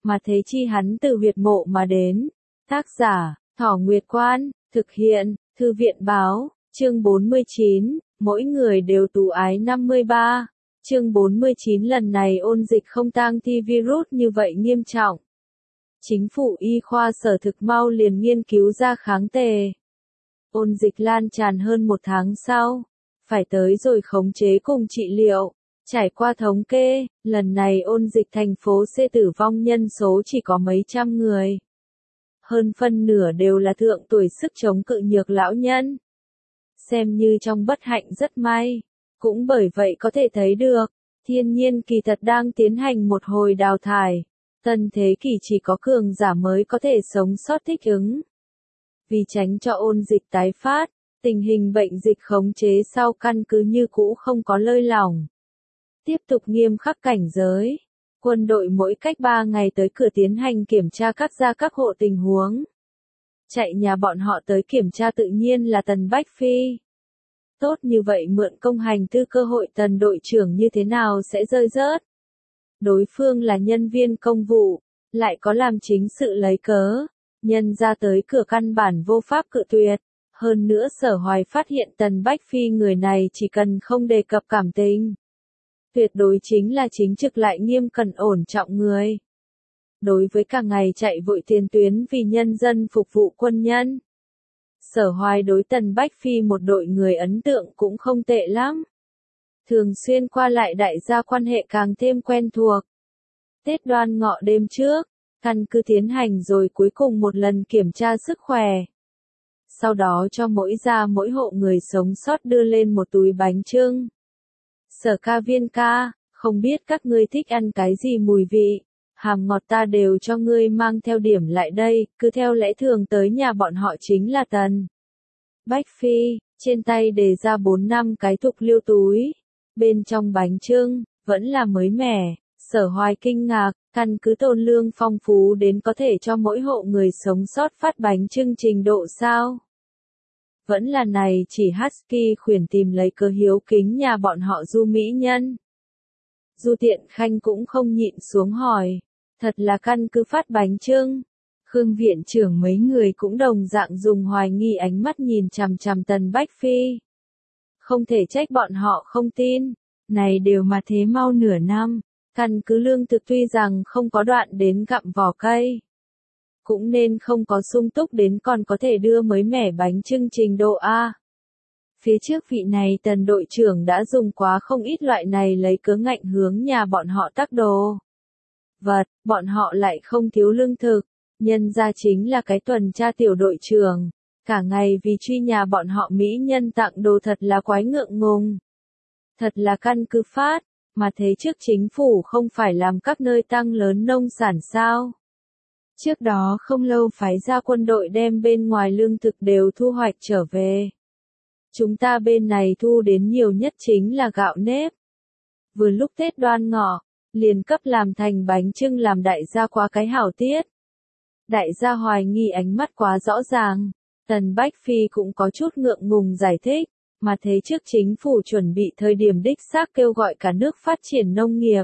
mà thế chi hắn từ huyệt mộ mà đến. Tác giả, Thỏ Nguyệt Quan, thực hiện, Thư viện báo, chương 49, mỗi người đều tú ái 53. Chương 49 lần này ôn dịch không tang thi virus như vậy nghiêm trọng. Chính phủ y khoa Sở thực mau liền nghiên cứu ra kháng tề. Ôn dịch lan tràn hơn một tháng sau, phải tới rồi khống chế cùng trị liệu. Trải qua thống kê, lần này ôn dịch thành phố C tử vong nhân số chỉ có mấy trăm người. Hơn phân nửa đều là thượng tuổi sức chống cự nhược lão nhân. Xem như trong bất hạnh rất may. Cũng bởi vậy có thể thấy được, thiên nhiên kỳ thật đang tiến hành một hồi đào thải. Tân thế kỷ chỉ có cường giả mới có thể sống sót thích ứng. Vì tránh cho ôn dịch tái phát, tình hình bệnh dịch khống chế sau căn cứ như cũ không có lơi lỏng. Tiếp tục nghiêm khắc cảnh giới. Quân đội mỗi cách 3 ngày tới cửa tiến hành kiểm tra các hộ tình huống. Chạy nhà bọn họ tới kiểm tra tự nhiên là Tần Bách Phi. Tốt như vậy mượn công hành tư cơ hội Tần đội trưởng như thế nào sẽ rơi rớt. Đối phương là nhân viên công vụ, lại có làm chính sự lấy cớ. Nhân ra tới cửa căn bản vô pháp cự tuyệt. Hơn nữa Sở Hoài phát hiện Tần Bách Phi người này chỉ cần không đề cập cảm tình. Tuyệt đối chính là chính trực lại nghiêm cẩn ổn trọng người. Đối với cả ngày chạy vội tiền tuyến vì nhân dân phục vụ quân nhân. Sở Hoài đối Tần Bách Phi một đội người ấn tượng cũng không tệ lắm. Thường xuyên qua lại đại gia quan hệ càng thêm quen thuộc. Tết Đoan Ngọ đêm trước, căn cứ tiến hành rồi cuối cùng một lần kiểm tra sức khỏe. Sau đó cho mỗi hộ người sống sót đưa lên một túi bánh chưng. Sở ca viên ca, không biết các ngươi thích ăn cái gì mùi vị, hàm ngọt ta đều cho ngươi mang theo điểm lại đây, cứ theo lẽ thường tới nhà bọn họ chính là Tần Bách Phi, trên tay đề ra 4-5 cái thục liêu túi, bên trong bánh chưng, vẫn là mới mẻ. Sở Hoài kinh ngạc, căn cứ tồn lương phong phú đến có thể cho mỗi hộ người sống sót phát bánh chưng trình độ sao? Vẫn là này chỉ Husky khuyển tìm lấy cơ hiếu kính nhà bọn họ Du mỹ nhân. Du Tiện Khanh cũng không nhịn xuống hỏi, thật là căn cứ phát bánh chưng. Khương viện trưởng mấy người cũng đồng dạng dùng hoài nghi ánh mắt nhìn chằm chằm Tần Bách Phi. Không thể trách bọn họ không tin, này đều mà thế mau nửa năm, căn cứ lương thực tuy rằng không có đoạn đến gặm vỏ cây. Cũng nên không có sung túc đến còn có thể đưa mới mẻ bánh chưng trình độ A. Phía trước vị này Tần đội trưởng đã dùng quá không ít loại này lấy cớ ngạnh hướng nhà bọn họ tác đồ. Vật, bọn họ lại không thiếu lương thực, nhân ra chính là cái tuần tra tiểu đội trưởng, cả ngày vì truy nhà bọn họ mỹ nhân tặng đồ thật là quái ngượng ngùng. Thật là căn cứ phát, mà thế trước chính phủ không phải làm các nơi tăng lớn nông sản sao? Trước đó không lâu phái ra quân đội đem bên ngoài lương thực đều thu hoạch trở về. Chúng ta bên này thu đến nhiều nhất chính là gạo nếp. Vừa lúc Tết Đoan Ngọ, liền cấp làm thành bánh chưng làm đại gia quá cái hảo tiết. Đại gia hoài nghi ánh mắt quá rõ ràng, Tần Bách Phi cũng có chút ngượng ngùng giải thích, mà thế trước chính phủ chuẩn bị thời điểm đích xác kêu gọi cả nước phát triển nông nghiệp.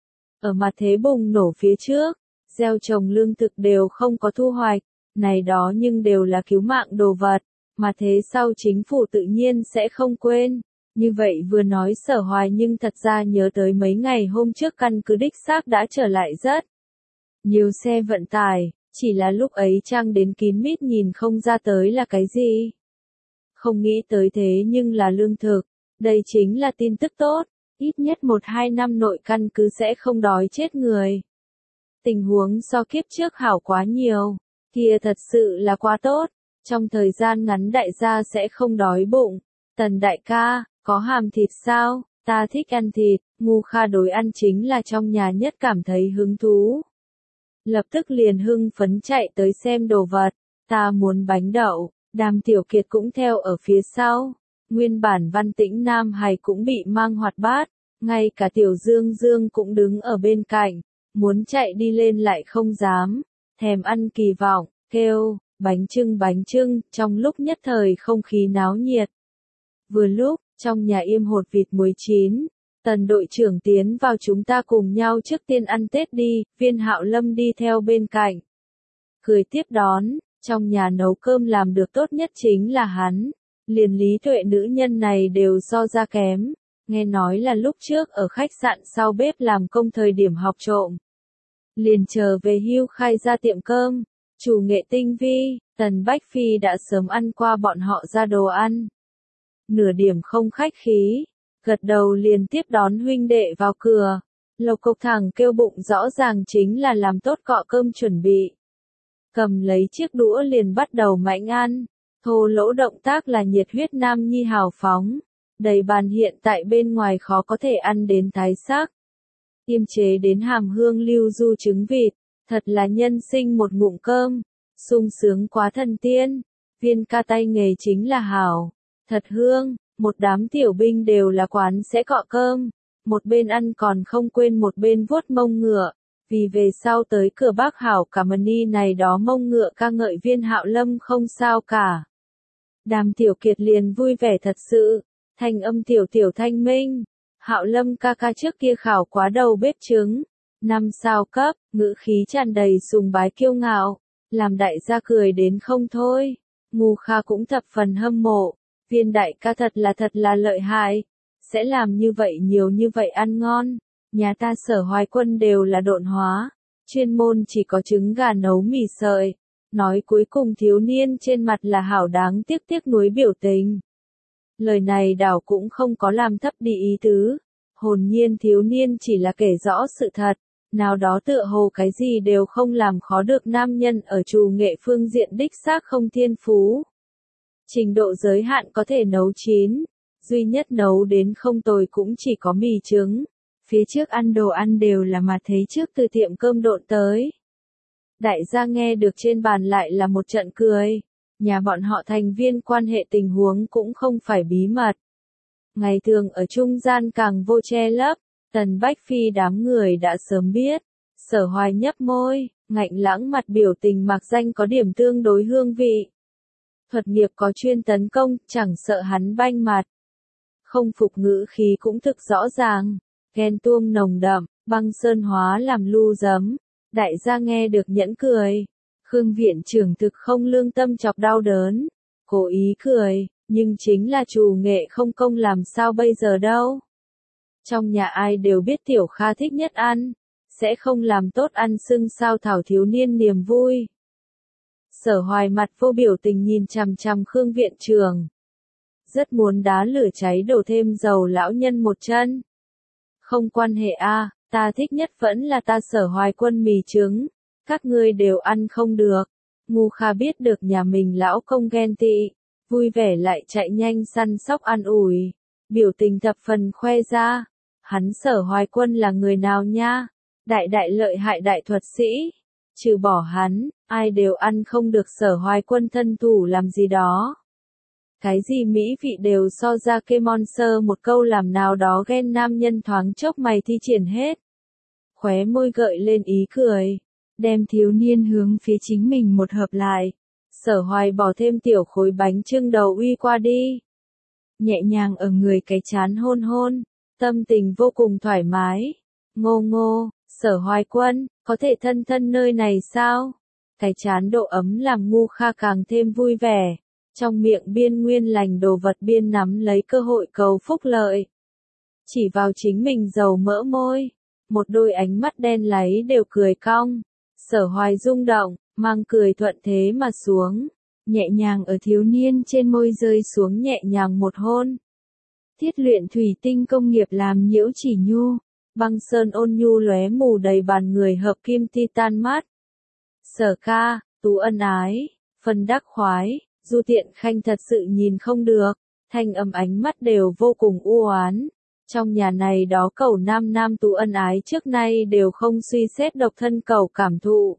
Ở mặt thế bùng nổ phía trước, gieo trồng lương thực đều không có thu hoạch, này đó nhưng đều là cứu mạng đồ vật, mà thế sau chính phủ tự nhiên sẽ không quên. Như vậy vừa nói Sở Hoài nhưng thật ra nhớ tới mấy ngày hôm trước căn cứ đích xác đã trở lại rất nhiều xe vận tải, chỉ là lúc ấy trang đến kín mít nhìn không ra tới là cái gì. Không nghĩ tới thế nhưng là lương thực, đây chính là tin tức tốt, ít nhất 1-2 năm nội căn cứ sẽ không đói chết người. Tình huống so kiếp trước hảo quá nhiều, kia thật sự là quá tốt, trong thời gian ngắn đại gia sẽ không đói bụng. Tần đại ca, có hàm thịt sao, ta thích ăn thịt, Ngu Kha đối ăn chính là trong nhà nhất cảm thấy hứng thú. Lập tức liền hưng phấn chạy tới xem đồ vật, ta muốn bánh đậu, Đàm Tiểu Kiệt cũng theo ở phía sau, nguyên bản Văn Tĩnh Nam Hải cũng bị mang hoạt bát, ngay cả Tiểu Dương Dương cũng đứng ở bên cạnh, muốn chạy đi lên lại không dám, thèm ăn kỳ vọng, kêu, bánh chưng, trong lúc nhất thời không khí náo nhiệt. Vừa lúc, trong nhà yêm hột vịt muối chín, Tần đội trưởng tiến vào, chúng ta cùng nhau trước tiên ăn Tết đi, Viên Hạo Lâm đi theo bên cạnh. Cười tiếp đón, trong nhà nấu cơm làm được tốt nhất chính là hắn. Liền Lý Tuệ nữ nhân này đều so ra kém. Nghe nói là lúc trước ở khách sạn sau bếp làm công thời điểm học trộm. Liền chờ về hưu khai ra tiệm cơm. Chủ nghệ tinh vi, Tần Bách Phi đã sớm ăn qua bọn họ ra đồ ăn. Nửa điểm không khách khí, gật đầu liền tiếp đón huynh đệ vào cửa. Lộc Cộc thẳng kêu bụng rõ ràng chính là làm tốt cọ cơm chuẩn bị. Cầm lấy chiếc đũa liền bắt đầu mãnh ăn, thô lỗ động tác là nhiệt huyết nam nhi hào phóng. Đầy bàn hiện tại bên ngoài khó có thể ăn đến thái sắc. Tiêm chế đến hàm hương lưu du trứng vịt, thật là nhân sinh một ngụm cơm, sung sướng quá thần tiên. Viên ca tay nghề chính là hảo, thật hương, một đám tiểu binh đều là quán sẽ cọ cơm, một bên ăn còn không quên một bên vuốt mông ngựa, vì về sau tới cửa bác hảo cả mani này đó mông ngựa ca ngợi Viên Hạo Lâm không sao cả. Đàm Tiểu Kiệt liền vui vẻ thật sự, thanh âm tiểu tiểu thanh minh, Hạo Lâm ca ca trước kia khảo quá đầu bếp trứng, 5 sao cấp, ngữ khí tràn đầy sùng bái kiêu ngạo, làm đại gia cười đến không thôi. Ngu Kha cũng thập phần hâm mộ, Viên đại ca thật là lợi hại, sẽ làm như vậy nhiều như vậy ăn ngon. Nhà ta Sở Hoài Quân đều là độn hóa, chuyên môn chỉ có trứng gà nấu mì sợi. Nói cuối cùng thiếu niên trên mặt là hảo đáng tiếc nuối biểu tình. Lời này đảo cũng không có làm thấp đi ý tứ, hồn nhiên thiếu niên chỉ là kể rõ sự thật, nào đó tựa hồ cái gì đều không làm khó được nam nhân ở trù nghệ phương diện đích xác không thiên phú. Trình độ giới hạn có thể nấu chín, duy nhất nấu đến không tồi cũng chỉ có mì trứng. Phía trước ăn đồ ăn đều là mà thấy trước từ tiệm cơm độn tới. Đại gia nghe được trên bàn lại là một trận cười, nhà bọn họ thành viên quan hệ tình huống cũng không phải bí mật. Ngày thường ở trung gian càng vô che lấp, Tần Bách Phi đám người đã sớm biết. Sở Hoài nhấp môi, ngạnh lãng mặt biểu tình mạc danh có điểm tương đối hương vị. Thuật nghiệp có chuyên tấn công, chẳng sợ hắn banh mặt. Không phục ngữ khí cũng thực rõ ràng, ghen tuông nồng đậm, băng sơn hóa làm lu giấm. Đại gia nghe được nhẫn cười. Khương viện trưởng thực không lương tâm chọc đau đớn. Cố ý cười, nhưng chính là trù nghệ không công làm sao bây giờ đâu. Trong nhà ai đều biết Tiểu Kha thích nhất ăn, sẽ không làm tốt ăn xưng sao thảo thiếu niên niềm vui. Sở Hoài mặt vô biểu tình nhìn chằm chằm Khương viện trưởng. Rất muốn đá lửa cháy đổ thêm dầu lão nhân một chân. Không quan hệ a, ta thích nhất vẫn là ta Sở Hoài Quân mì trứng, các ngươi đều ăn không được. Ngu Kha biết được nhà mình lão công ghen tị, vui vẻ lại chạy nhanh săn sóc an ủi, biểu tình thập phần khoe ra. Hắn Sở Hoài Quân là người nào nha? Đại lợi hại đại thuật sĩ. Trừ bỏ hắn, ai đều ăn không được Sở Hoài Quân thân thủ làm gì đó. Cái gì mỹ vị đều so ra kê monster một câu làm nào đó ghen nam nhân thoáng chốc mày thi triển hết. Khóe môi gợi lên ý cười, đem thiếu niên hướng phía chính mình một hợp lại. Sở Hoài bỏ thêm tiểu khối bánh chưng đầu uy qua đi. Nhẹ nhàng ở người cái chán hôn hôn, tâm tình vô cùng thoải mái. Ngô ngô, Sở Hoài Quân, có thể thân thân nơi này sao? Cái chán độ ấm làm Ngu Kha càng thêm vui vẻ. Trong miệng biên nguyên lành đồ vật biên nắm lấy cơ hội cầu phúc lợi. Chỉ vào chính mình dầu mỡ môi. Một đôi ánh mắt đen láy đều cười cong. Sở Hoài rung động, mang cười thuận thế mà xuống. Nhẹ nhàng ở thiếu niên trên môi rơi xuống nhẹ nhàng một hôn. Thiết luyện thủy tinh công nghiệp làm nhiễu chỉ nhu. Băng sơn ôn nhu lóe mù đầy bàn người hợp kim titan mát. Sở ca, tú ân ái, phân đắc khoái, Du Tiện Khanh thật sự nhìn không được, thanh âm ánh mắt đều vô cùng u oán. Trong nhà này đó cẩu nam tú ân ái trước nay đều không suy xét độc thân cẩu cảm thụ.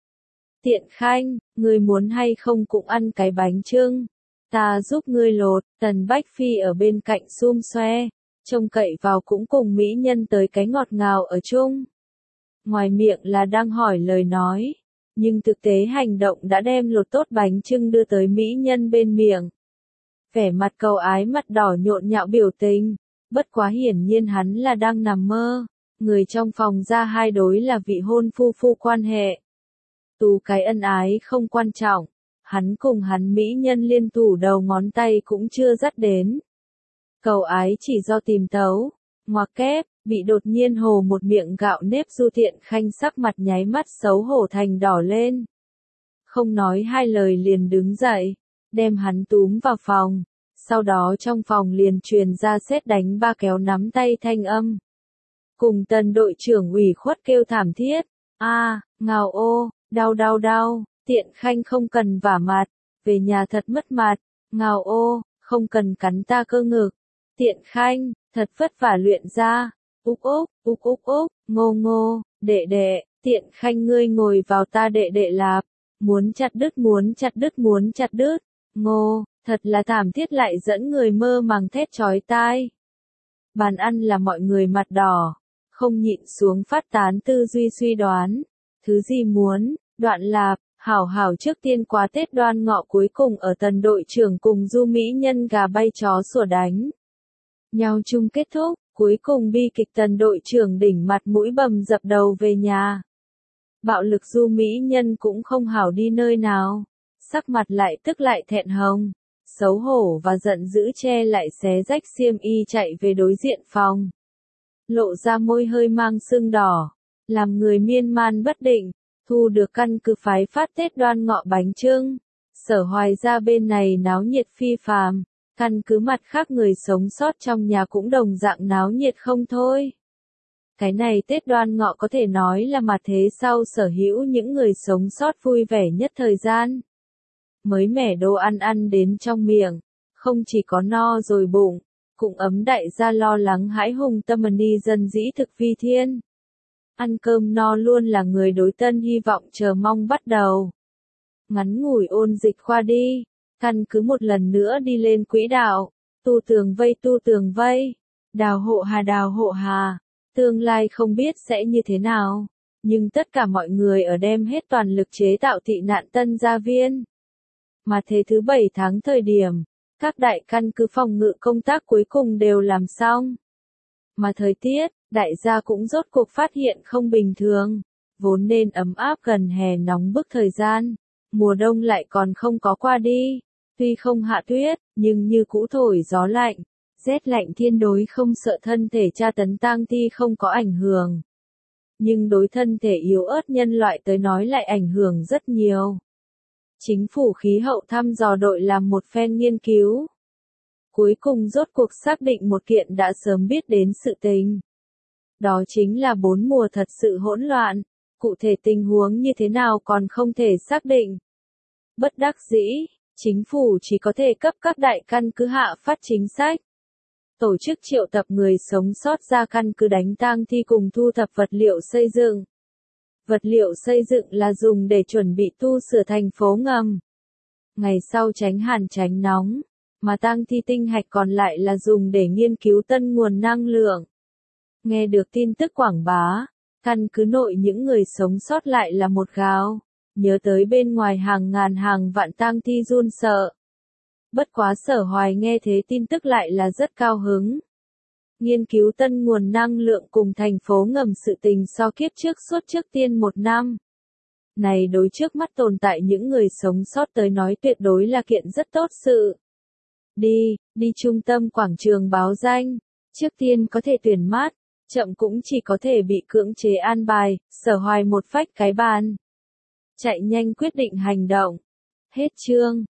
Tiện Khanh, ngươi muốn hay không cũng ăn cái bánh chưng, ta giúp ngươi lột. Tần Bách Phi ở bên cạnh xum xoe, trông cậy vào cũng cùng mỹ nhân tới cái ngọt ngào ở chung. Ngoài miệng là đang hỏi lời nói, nhưng thực tế hành động đã đem lột tốt bánh chưng đưa tới mỹ nhân bên miệng. Vẻ mặt cầu ái mặt đỏ nhộn nhạo biểu tình, Bất quá hiển nhiên hắn là đang nằm mơ. Người trong phòng ra hai đối là vị hôn phu phu quan hệ. Tú cái ân ái không quan trọng. Hắn cùng hắn mỹ nhân liên thủ đầu ngón tay cũng chưa dắt đến. Cầu ái chỉ do tìm tấu. Ngoặc kép, bị đột nhiên hồ một miệng gạo nếp Du Thiện Khanh sắc mặt nháy mắt xấu hổ thành đỏ lên. Không nói hai lời liền đứng dậy, đem hắn túm vào phòng. Sau đó trong phòng liền truyền ra sét đánh ba kéo nắm tay thanh âm. Cùng Tần đội trưởng ủy khuất kêu thảm thiết. Ngào ô, đau đau đau, Tiện Khanh không cần vả mặt, về nhà thật mất mặt. Ngào ô, không cần cắn ta cơ ngực. Tiện Khanh, thật vất vả luyện ra. Úc úc, ngô ngô, đệ đệ, Tiện Khanh ngươi ngồi vào ta đệ đệ lạp. Muốn chặt đứt. Ngô, thật là thảm thiết lại dẫn người mơ màng thét chói tai. Bàn ăn là mọi người mặt đỏ, không nhịn xuống phát tán tư duy suy đoán. Thứ gì muốn, Đoạn lạp, hảo trước tiên qua Tết Đoan Ngọ cuối cùng ở Tần đội trưởng cùng Du mỹ nhân gà bay chó sủa đánh nhau chung kết thúc, cuối cùng bi kịch Tần đội trưởng đỉnh mặt mũi bầm dập đầu về nhà. Bạo lực Du mỹ nhân cũng không hảo đi nơi nào, sắc mặt lại tức lại thẹn hồng, xấu hổ và giận dữ che lại xé rách xiêm y chạy về đối diện phòng. Lộ ra môi hơi mang sưng đỏ, làm người miên man bất định, thu được căn cứ phái phát Tết Đoan Ngọ bánh chưng. Sở Hoài ra bên này náo nhiệt phi phàm, căn cứ mặt khác người sống sót trong nhà cũng đồng dạng náo nhiệt không thôi. Cái này Tết Đoan Ngọ có thể nói là mặt thế sau sở hữu những người sống sót vui vẻ nhất thời gian. Mới mẻ đồ ăn ăn đến trong miệng, không chỉ có no rồi bụng, cũng ấm đại gia lo lắng hãi hùng tâm ni dân dĩ thực vi thiên. Ăn cơm no luôn là người đối Tân hy vọng chờ mong bắt đầu. Ngắn ngủi ôn dịch qua đi, căn cứ một lần nữa đi lên quỹ đạo, tu tường vây, đào hộ hà, tương lai không biết sẽ như thế nào, nhưng tất cả mọi người ở đem hết toàn lực chế tạo tị nạn tân gia viên. Mà thế thứ 7 tháng thời điểm, các đại căn cứ phòng ngự công tác cuối cùng đều làm xong. Mà thời tiết, đại gia cũng rốt cuộc phát hiện không bình thường, vốn nên ấm áp gần hè nóng bức thời gian, mùa đông lại còn không có qua đi, tuy không hạ tuyết, nhưng như cũ thổi gió lạnh, rét lạnh thiên đối không sợ thân thể tra tấn tang thi không có ảnh hưởng. Nhưng đối thân thể yếu ớt nhân loại tới nói lại ảnh hưởng rất nhiều. Chính phủ khí hậu thăm dò đội làm một phen nghiên cứu. Cuối cùng rốt cuộc xác định một kiện đã sớm biết đến sự tình. Đó chính là 4 mùa thật sự hỗn loạn, cụ thể tình huống như thế nào còn không thể xác định. Bất đắc dĩ, chính phủ chỉ có thể cấp các đại căn cứ hạ phát chính sách. Tổ chức triệu tập người sống sót ra căn cứ đánh tang thi cùng thu thập vật liệu xây dựng. Vật liệu xây dựng là dùng để chuẩn bị tu sửa thành phố ngầm. Ngày sau tránh hàn tránh nóng, mà tang thi tinh hạch còn lại là dùng để nghiên cứu tân nguồn năng lượng. Nghe được tin tức quảng bá, căn cứ nội những người sống sót lại là một gào, nhớ tới bên ngoài hàng ngàn hàng vạn tang thi run sợ. Bất quá Sở Hoài nghe thế tin tức lại là rất cao hứng. Nghiên cứu tân nguồn năng lượng cùng thành phố ngầm sự tình so kiếp trước suốt trước tiên 1 năm. Này đối trước mắt tồn tại những người sống sót tới nói tuyệt đối là kiện rất tốt sự. Đi trung tâm quảng trường báo danh, trước tiên có thể tuyển mát, chậm cũng chỉ có thể bị cưỡng chế an bài. Sở Hoài một phách cái bàn. Chạy nhanh quyết định hành động. Hết chương.